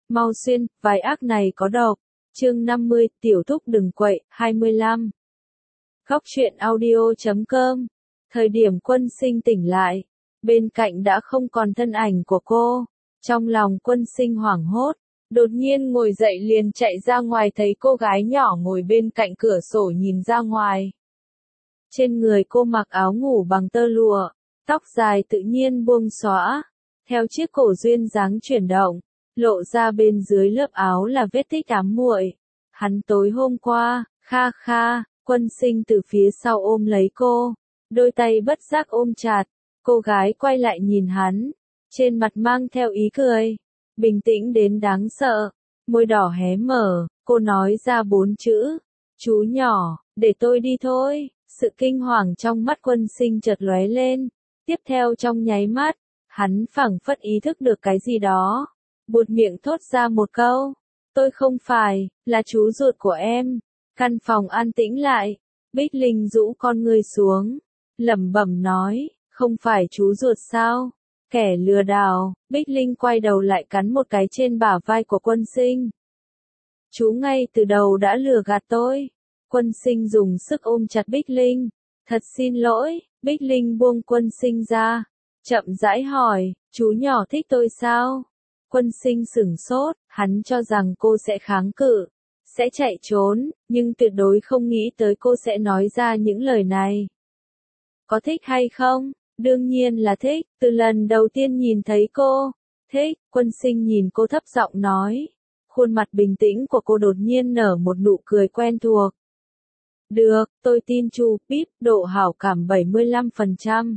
Mau xuyên, vài ác này có độc. Chương 50, tiểu thúc đừng quậy, 25. Góc truyện audio.com. Thời điểm Quân Sinh tỉnh lại, bên cạnh đã không còn thân ảnh của cô. Trong lòng Quân Sinh hoảng hốt, đột nhiên ngồi dậy liền chạy ra ngoài thấy cô gái nhỏ ngồi bên cạnh cửa sổ nhìn ra ngoài. Trên người cô mặc áo ngủ bằng tơ lụa, tóc dài tự nhiên buông xõa, theo chiếc cổ duyên dáng chuyển động, lộ ra bên dưới lớp áo là vết tích ám muội. Hắn tối hôm qua, kha kha, Quân Sinh từ phía sau ôm lấy cô, đôi tay bất giác ôm chặt, cô gái quay lại nhìn hắn, trên mặt mang theo ý cười, bình tĩnh đến đáng sợ, môi đỏ hé mở, cô nói ra 4 chữ, chú nhỏ, để tôi đi thôi. Sự kinh hoàng trong mắt Quân Sinh chợt lóe lên, tiếp theo trong nháy mắt, hắn phảng phất ý thức được cái gì đó, buột miệng thốt ra một câu, tôi không phải, là chú ruột của em. Căn phòng an tĩnh lại, Bích Linh rũ con ngươi xuống, lẩm bẩm nói, không phải chú ruột sao? Kẻ lừa đảo. Bích Linh quay đầu lại cắn một cái trên bả vai của Quân Sinh. Chú ngay từ đầu đã lừa gạt tôi. Quân Sinh dùng sức ôm chặt Bích Linh. Thật xin lỗi. Bích Linh buông Quân Sinh ra, chậm rãi hỏi, chú nhỏ thích tôi sao? Quân Sinh sửng sốt, hắn cho rằng cô sẽ kháng cự, sẽ chạy trốn, nhưng tuyệt đối không nghĩ tới cô sẽ nói ra những lời này. Có thích hay không? Đương nhiên là thích, từ lần đầu tiên nhìn thấy cô. Thích. Quân Sinh nhìn cô thấp giọng nói. Khuôn mặt bình tĩnh của cô đột nhiên nở một nụ cười quen thuộc. Được, tôi tin chú Pip, độ hảo cảm 75%.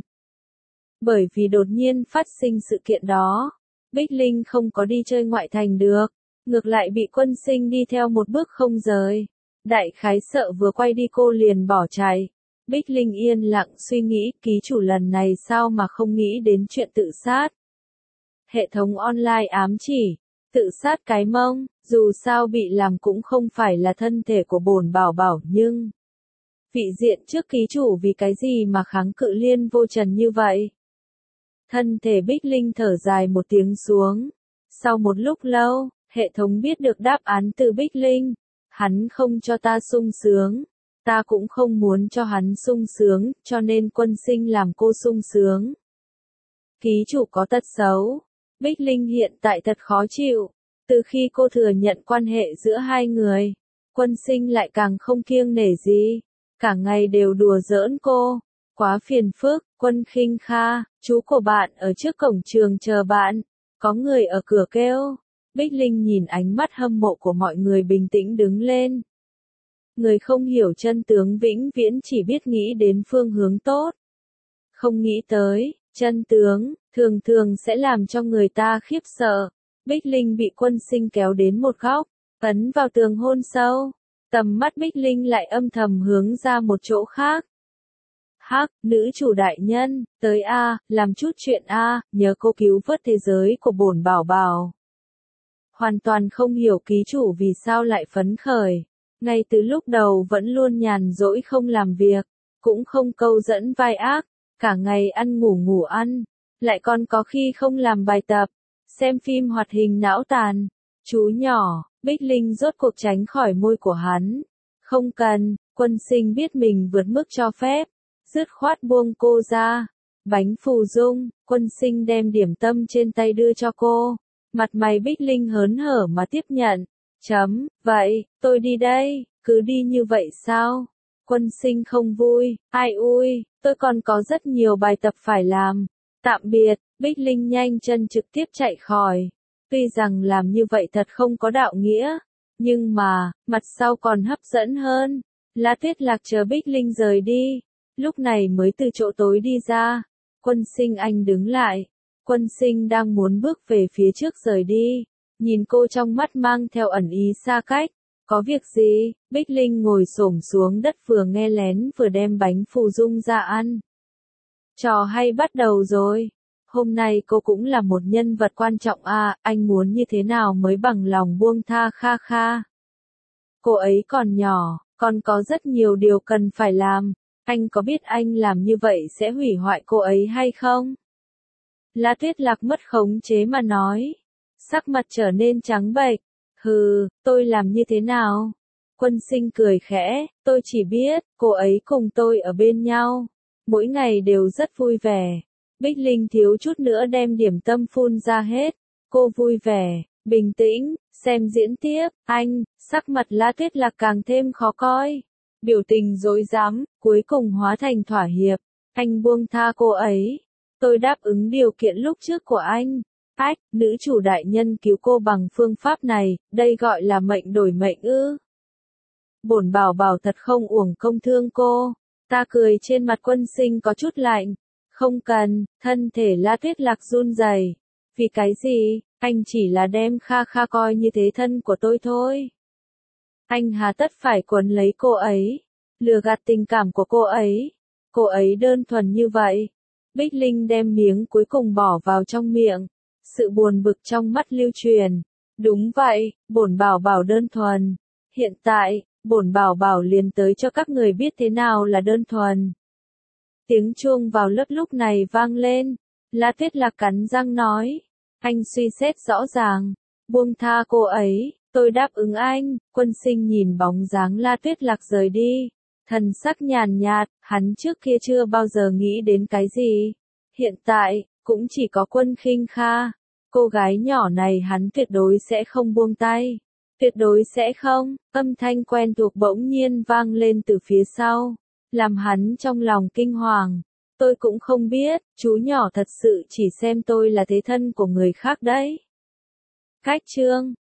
Bởi vì đột nhiên phát sinh sự kiện đó, Bích Linh không có đi chơi ngoại thành được, ngược lại bị Quân Sinh đi theo một bước không rời. Đại khái sợ vừa quay đi cô liền bỏ chạy. Bích Linh yên lặng suy nghĩ, ký chủ lần này sao mà không nghĩ đến chuyện tự sát. Hệ thống online ám chỉ, tự sát cái mông, dù sao bị làm cũng không phải là thân thể của bổn bảo bảo nhưng... Vị diện trước ký chủ vì cái gì mà kháng cự liên vô trần như vậy? Thân thể Bích Linh thở dài một tiếng xuống. Sau một lúc lâu, hệ thống biết được đáp án từ Bích Linh. Hắn không cho ta sung sướng. Ta cũng không muốn cho hắn sung sướng, cho nên Quân Sinh làm cô sung sướng. Ký chủ có tật xấu. Bích Linh hiện tại thật khó chịu. Từ khi cô thừa nhận quan hệ giữa hai người, Quân Sinh lại càng không kiêng nể gì. Cả ngày đều đùa giỡn cô. Quá phiền phức. Quân Khinh Kha, chú của bạn ở trước cổng trường chờ bạn. Có người ở cửa kêu. Bích Linh nhìn ánh mắt hâm mộ của mọi người bình tĩnh đứng lên. Người không hiểu chân tướng vĩnh viễn chỉ biết nghĩ đến phương hướng tốt. Không nghĩ tới, chân tướng, thường thường sẽ làm cho người ta khiếp sợ. Bích Linh bị Quân Sinh kéo đến một góc, ấn vào tường hôn sâu. Tầm mắt Bích Linh lại âm thầm hướng ra một chỗ khác. Hắc, nữ chủ đại nhân, tới A, làm chút chuyện A, nhờ cô cứu vớt thế giới của bổn bảo bảo. Hoàn toàn không hiểu ký chủ vì sao lại phấn khởi. Ngay từ lúc đầu vẫn luôn nhàn rỗi không làm việc, cũng không câu dẫn vai ác, cả ngày ăn ngủ ăn, lại còn có khi không làm bài tập, xem phim hoạt hình não tàn. Chú nhỏ, Bích Linh rốt cuộc tránh khỏi môi của hắn. Không cần. Quân Sinh biết mình vượt mức cho phép, dứt khoát buông cô ra. Bánh phù dung. Quân Sinh đem điểm tâm trên tay đưa cho cô, mặt mày Bích Linh hớn hở mà tiếp nhận. Vậy, tôi đi đây, cứ đi như vậy sao? Quân Sinh không vui, ai ui, tôi còn có rất nhiều bài tập phải làm. Tạm biệt. Bích Linh nhanh chân trực tiếp chạy khỏi. Tuy rằng làm như vậy thật không có đạo nghĩa, nhưng mà, mặt sau còn hấp dẫn hơn. La Tuyết Lạc chờ Bích Linh rời đi, lúc này mới từ chỗ tối đi ra. Quân Sinh anh đứng lại. Quân Sinh đang muốn bước về phía trước rời đi, nhìn cô trong mắt mang theo ẩn ý xa cách. Có việc gì? Bích Linh ngồi xổm xuống đất vừa nghe lén vừa đem bánh phù dung ra ăn. Trò hay bắt đầu rồi. Hôm nay cô cũng là một nhân vật quan trọng à, anh muốn như thế nào mới bằng lòng buông tha Kha Kha. Cô ấy còn nhỏ, còn có rất nhiều điều cần phải làm. Anh có biết anh làm như vậy sẽ hủy hoại cô ấy hay không? La Tuyết Lạc mất khống chế mà nói. sắc mặt trở nên trắng bệch. Hừ, tôi làm như thế nào? Quân Sinh cười khẽ, tôi chỉ biết, cô ấy cùng tôi ở bên nhau. Mỗi ngày đều rất vui vẻ. Bích Linh thiếu chút nữa đem điểm tâm phun ra hết. Cô vui vẻ, bình tĩnh, xem diễn tiếp, anh, sắc mặt La Tuyết Lạc càng thêm khó coi. Biểu tình rối rắm, cuối cùng hóa thành thỏa hiệp. Anh buông tha cô ấy. Tôi đáp ứng điều kiện lúc trước của anh. Ách, nữ chủ đại nhân cứu cô bằng phương pháp này, đây gọi là mệnh đổi mệnh ư. Bổn bảo bảo thật không uổng công thương cô. Ta cười trên mặt Quân Sinh có chút lạnh. Không cần, thân thể La Tuyết Lạc run rẩy. Vì cái gì, anh chỉ là đem Kha Kha coi như thế thân của tôi thôi. Anh hà tất phải quấn lấy cô ấy, lừa gạt tình cảm của cô ấy. Cô ấy đơn thuần như vậy. Bích Linh đem miếng cuối cùng bỏ vào trong miệng. Sự buồn bực trong mắt lưu truyền. Đúng vậy, bổn bảo bảo đơn thuần. Hiện tại, bổn bảo bảo liền tới cho các người biết thế nào là đơn thuần. Tiếng chuông vào lớp lúc này vang lên. La Tuyết Lạc cắn răng nói. Anh suy xét rõ ràng. Buông tha cô ấy, tôi đáp ứng anh. Quân Sinh nhìn bóng dáng La Tuyết Lạc rời đi. Thần sắc nhàn nhạt, hắn trước kia chưa bao giờ nghĩ đến cái gì. Hiện tại, cũng chỉ có Quân Khinh Kha. Cô gái nhỏ này hắn tuyệt đối sẽ không buông tay. Tuyệt đối sẽ không. Âm thanh quen thuộc bỗng nhiên vang lên từ phía sau. Làm hắn trong lòng kinh hoàng. Tôi cũng không biết, chú nhỏ thật sự chỉ xem tôi là thế thân của người khác đấy. Cách chương